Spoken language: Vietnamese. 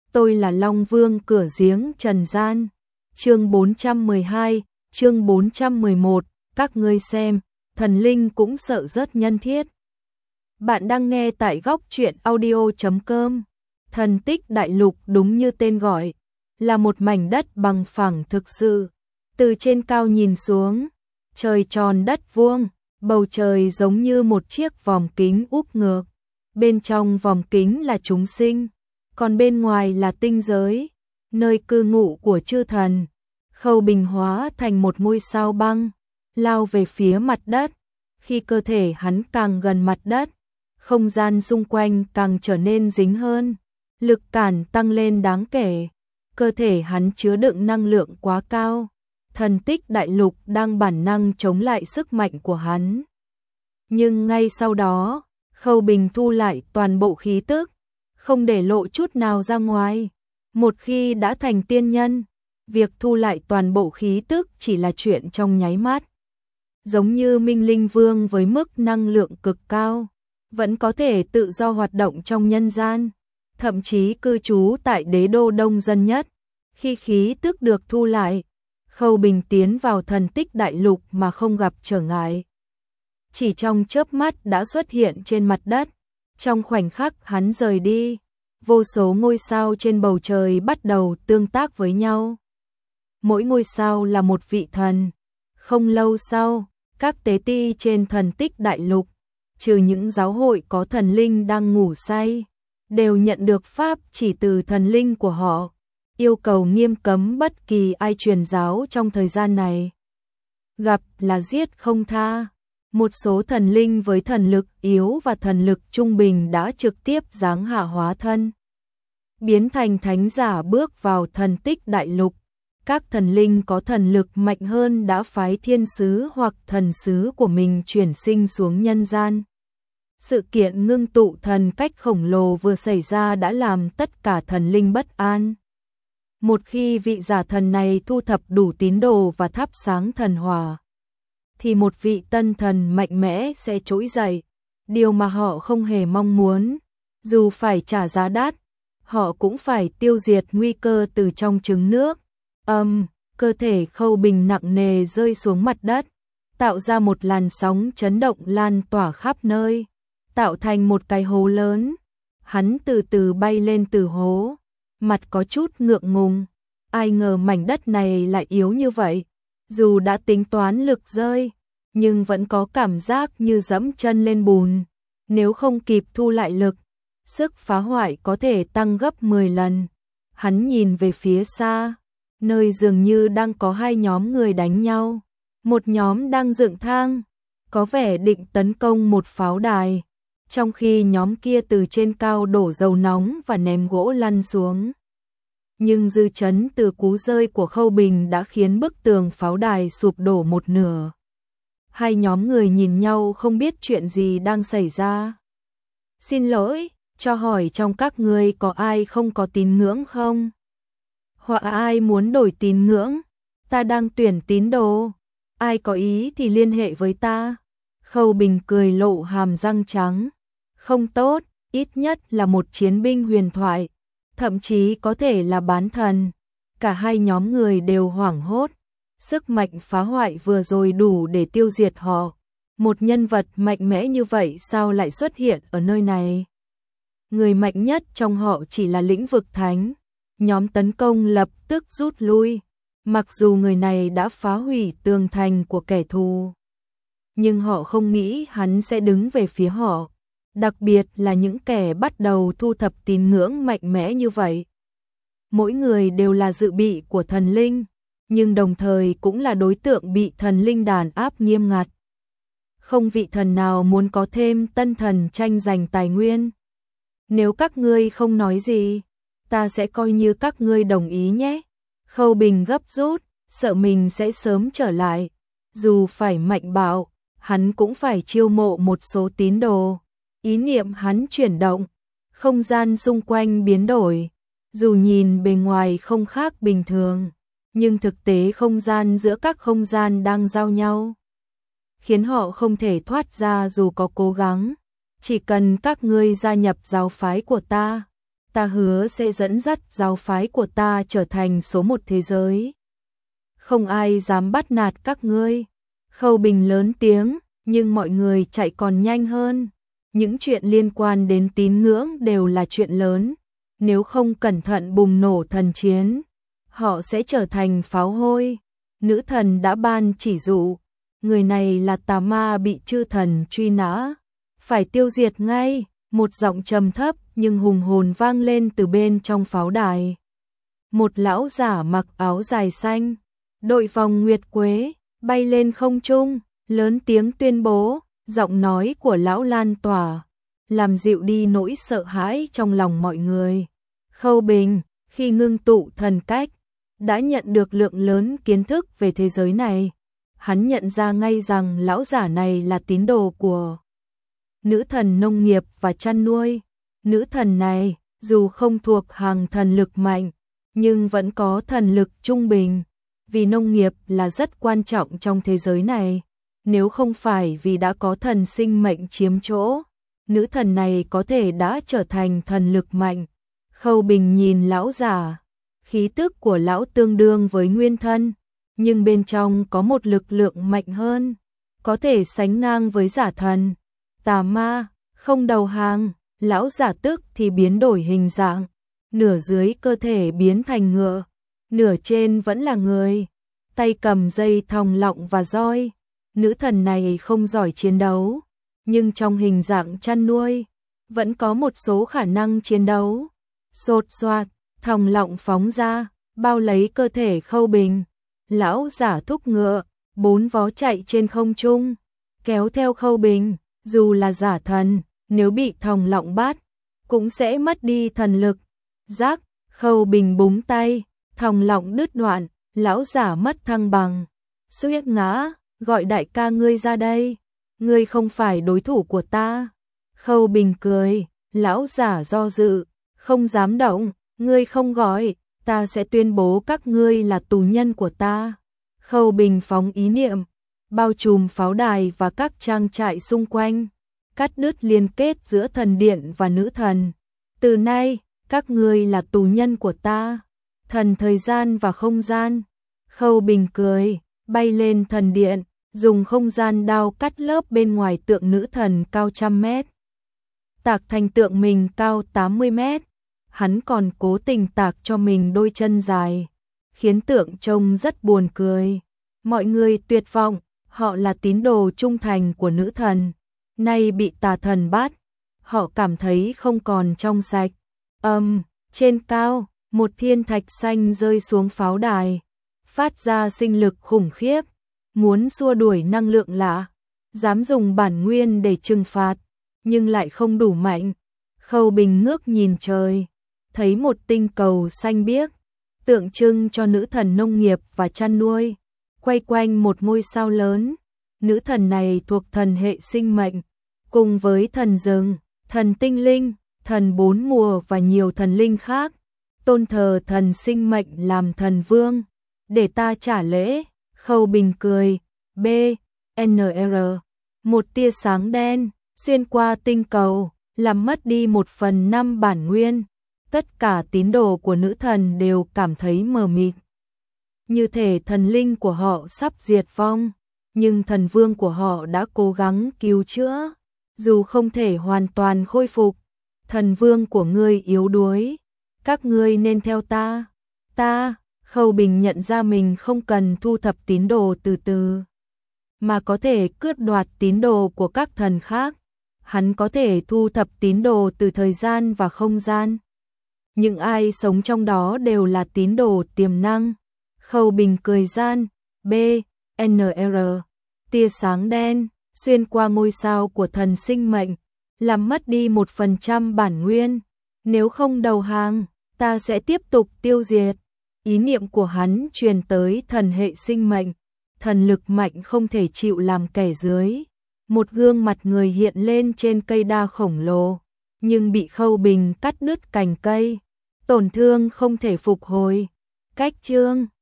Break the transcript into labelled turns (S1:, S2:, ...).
S1: tôi là Long Vương cửa giếng trần gian. Chương 412, chương 411, các ngươi xem, thần linh cũng sợ rất nhân thiết. Bạn đang nghe tại góc truyện audio.com. Thần tích đại lục đúng như tên gọi, là một mảnh đất bằng phẳng thực sự. Từ trên cao nhìn xuống, trời tròn đất vuông, bầu trời giống như một chiếc vòng kính úp ngược. Bên trong vòng kính là chúng sinh, còn bên ngoài là tinh giới, nơi cư ngụ của chư thần. Khâu Bình hóa thành một ngôi sao băng, lao về phía mặt đất. Khi cơ thể hắn càng gần mặt đất, không gian xung quanh càng trở nên dính hơn, lực cản tăng lên đáng kể. Cơ thể hắn chứa đựng năng lượng quá cao, thần tích đại lục đang bản năng chống lại sức mạnh của hắn. Nhưng ngay sau đó, Khâu Bình thu lại toàn bộ khí tức, không để lộ chút nào ra ngoài. Một khi đã thành tiên nhân, việc thu lại toàn bộ khí tức chỉ là chuyện trong nháy mắt. Giống như Minh Linh Vương với mức năng lượng cực cao, vẫn có thể tự do hoạt động trong nhân gian, thậm chí cư trú tại đế đô đông dân nhất. Khi khí tức được thu lại, Khâu Bình tiến vào thần tích đại lục mà không gặp trở ngại. Chỉ trong chớp mắt đã xuất hiện trên mặt đất. Trong khoảnh khắc hắn rời đi, vô số ngôi sao trên bầu trời bắt đầu tương tác với nhau. Mỗi ngôi sao là một vị thần. Không lâu sau, các tế ti trên thần tích đại lục, trừ những giáo hội có thần linh đang ngủ say, đều nhận được pháp chỉ từ thần linh của họ, yêu cầu nghiêm cấm bất kỳ ai truyền giáo trong thời gian này. Gặp là giết không tha. Một số thần linh với thần lực yếu và thần lực trung bình đã trực tiếp giáng hạ hóa thân, biến thành thánh giả bước vào thần tích đại lục. Các thần linh có thần lực mạnh hơn đã phái thiên sứ hoặc thần sứ của mình chuyển sinh xuống nhân gian. Sự kiện ngưng tụ thần cách khổng lồ vừa xảy ra đã làm tất cả thần linh bất an. Một khi vị giả thần này thu thập đủ tín đồ và thắp sáng thần hỏa, thì một vị tân thần mạnh mẽ sẽ trỗi dậy, điều mà họ không hề mong muốn. Dù phải trả giá đắt, họ cũng phải tiêu diệt nguy cơ từ trong trứng nước. Cơ thể Khâu Bình nặng nề rơi xuống mặt đất, tạo ra một làn sóng chấn động lan tỏa khắp nơi, tạo thành một cái hố lớn. Hắn từ từ bay lên từ hố, mặt có chút ngượng ngùng. Ai ngờ mảnh đất này lại yếu như vậy. Dù đã tính toán lực rơi, nhưng vẫn có cảm giác như dẫm chân lên bùn. Nếu không kịp thu lại lực, sức phá hoại có thể tăng gấp 10 lần. Hắn nhìn về phía xa, nơi dường như đang có hai nhóm người đánh nhau. Một nhóm đang dựng thang, có vẻ định tấn công một pháo đài, trong khi nhóm kia từ trên cao đổ dầu nóng và ném gỗ lăn xuống. Nhưng dư chấn từ cú rơi của Khâu Bình đã khiến bức tường pháo đài sụp đổ một nửa. Hai nhóm người nhìn nhau không biết chuyện gì đang xảy ra. Xin lỗi, cho hỏi trong các ngươi có ai không có tín ngưỡng không? Hoặc ai muốn đổi tín ngưỡng? Ta đang tuyển tín đồ. Ai có ý thì liên hệ với ta. Khâu Bình cười lộ hàm răng trắng. Không tốt, ít nhất là một chiến binh huyền thoại, thậm chí có thể là bán thần. Cả hai nhóm người đều hoảng hốt. Sức mạnh phá hoại vừa rồi đủ để tiêu diệt họ. Một nhân vật mạnh mẽ như vậy sao lại xuất hiện ở nơi này? Người mạnh nhất trong họ chỉ là lĩnh vực thánh. Nhóm tấn công lập tức rút lui. Mặc dù người này đã phá hủy tường thành của kẻ thù, nhưng họ không nghĩ hắn sẽ đứng về phía họ. Đặc biệt là những kẻ bắt đầu thu thập tín ngưỡng mạnh mẽ như vậy. Mỗi người đều là dự bị của thần linh, nhưng đồng thời cũng là đối tượng bị thần linh đàn áp nghiêm ngặt. Không vị thần nào muốn có thêm tân thần tranh giành tài nguyên. Nếu các ngươi không nói gì, ta sẽ coi như các ngươi đồng ý nhé. Khâu Bình gấp rút, sợ mình sẽ sớm trở lại. Dù phải mạnh bạo, hắn cũng phải chiêu mộ một số tín đồ. Ý niệm hắn chuyển động, không gian xung quanh biến đổi. Dù nhìn bề ngoài không khác bình thường, nhưng thực tế không gian giữa các không gian đang giao nhau, khiến họ không thể thoát ra dù có cố gắng. Chỉ cần các ngươi gia nhập giáo phái của ta, ta hứa sẽ dẫn dắt giáo phái của ta trở thành số một thế giới. Không ai dám bắt nạt các ngươi. Khâu Bình lớn tiếng, nhưng mọi người chạy còn nhanh hơn. Những chuyện liên quan đến tín ngưỡng đều là chuyện lớn. Nếu không cẩn thận bùng nổ thần chiến, họ sẽ trở thành pháo hôi. Nữ thần đã ban chỉ dụ, người này là tà ma bị chư thần truy nã, phải tiêu diệt ngay. Một giọng trầm thấp nhưng hùng hồn vang lên từ bên trong pháo đài. Một lão giả mặc áo dài xanh, đội vòng nguyệt quế, bay lên không trung, lớn tiếng tuyên bố. Giọng nói của lão lan tỏa, làm dịu đi nỗi sợ hãi trong lòng mọi người. Khâu Bình, khi ngưng tụ thần cách, đã nhận được lượng lớn kiến thức về thế giới này. Hắn nhận ra ngay rằng lão giả này là tín đồ của nữ thần nông nghiệp và chăn nuôi. Nữ thần này, dù không thuộc hàng thần lực mạnh, nhưng vẫn có thần lực trung bình, vì nông nghiệp là rất quan trọng trong thế giới này. Nếu không phải vì đã có thần sinh mệnh chiếm chỗ, nữ thần này có thể đã trở thành thần lực mạnh. Khâu Bình nhìn lão giả, khí tức của lão tương đương với nguyên thân, nhưng bên trong có một lực lượng mạnh hơn, có thể sánh ngang với giả thần. Tà ma, không đầu hàng. Lão giả tức thì biến đổi hình dạng, nửa dưới cơ thể biến thành ngựa, nửa trên vẫn là người, tay cầm dây thòng lọng và roi. Nữ thần này không giỏi chiến đấu, nhưng trong hình dạng chăn nuôi, vẫn có một số khả năng chiến đấu. Xột xoạt, thòng lọng phóng ra, bao lấy cơ thể Khâu Bình. Lão giả thúc ngựa, 4 vó chạy trên không trung, kéo theo Khâu Bình. Dù là giả thần, nếu bị thòng lọng bắt, cũng sẽ mất đi thần lực. Rắc, Khâu Bình búng tay, thòng lọng đứt đoạn, lão giả mất thăng bằng. Suýt ngã, gọi đại ca ngươi ra đây, ngươi không phải đối thủ của ta. Khâu Bình cười, lão giả do dự, không dám động, ngươi không gọi, ta sẽ tuyên bố các ngươi là tù nhân của ta. Khâu Bình phóng ý niệm, bao trùm pháo đài và các trang trại xung quanh, cắt đứt liên kết giữa thần điện và nữ thần. Từ nay, các ngươi là tù nhân của ta, thần thời gian và không gian. Khâu Bình cười, bay lên thần điện, dùng không gian đao cắt lớp bên ngoài tượng nữ thần cao 100 mét, tạc thành tượng mình cao 80 mét. Hắn còn cố tình tạc cho mình đôi chân dài, khiến tượng trông rất buồn cười. Mọi người tuyệt vọng, họ là tín đồ trung thành của nữ thần, nay bị tà thần bắt, họ cảm thấy không còn trong sạch. Trên cao, một thiên thạch xanh rơi xuống pháo đài, phát ra sinh lực khủng khiếp, muốn xua đuổi năng lượng lạ, dám dùng bản nguyên để trừng phạt, nhưng lại không đủ mạnh. Khâu Bình ngước nhìn trời, thấy một tinh cầu xanh biếc, tượng trưng cho nữ thần nông nghiệp và chăn nuôi, quay quanh một ngôi sao lớn. Nữ thần này thuộc thần hệ sinh mệnh, cùng với thần rừng, thần tinh linh, thần 4 mùa và nhiều thần linh khác, tôn thờ thần sinh mệnh làm thần vương, để ta trả lễ. Khâu Bình cười, BNR, một tia sáng đen xuyên qua tinh cầu, làm mất đi 1/5 bản nguyên. Tất cả tín đồ của nữ thần đều cảm thấy mờ mịt, như thể thần linh của họ sắp diệt vong, nhưng thần vương của họ đã cố gắng cứu chữa, dù không thể hoàn toàn khôi phục. Thần vương của ngươi yếu đuối, các ngươi nên theo ta. Khâu Bình nhận ra mình không cần thu thập tín đồ từ từ, mà có thể cướp đoạt tín đồ của các thần khác. Hắn có thể thu thập tín đồ từ thời gian và không gian. Những ai sống trong đó đều là tín đồ tiềm năng. Khâu Bình cười gian, BNR, tia sáng đen xuyên qua ngôi sao của thần sinh mệnh, làm mất đi 1% bản nguyên. Nếu không đầu hàng, ta sẽ tiếp tục tiêu diệt. Ý niệm của hắn truyền tới thần hệ sinh mệnh, thần lực mạnh không thể chịu làm kẻ dưới. Một gương mặt người hiện lên trên cây đa khổng lồ, nhưng bị Khâu Bình cắt đứt cành cây, tổn thương không thể phục hồi. Cách chương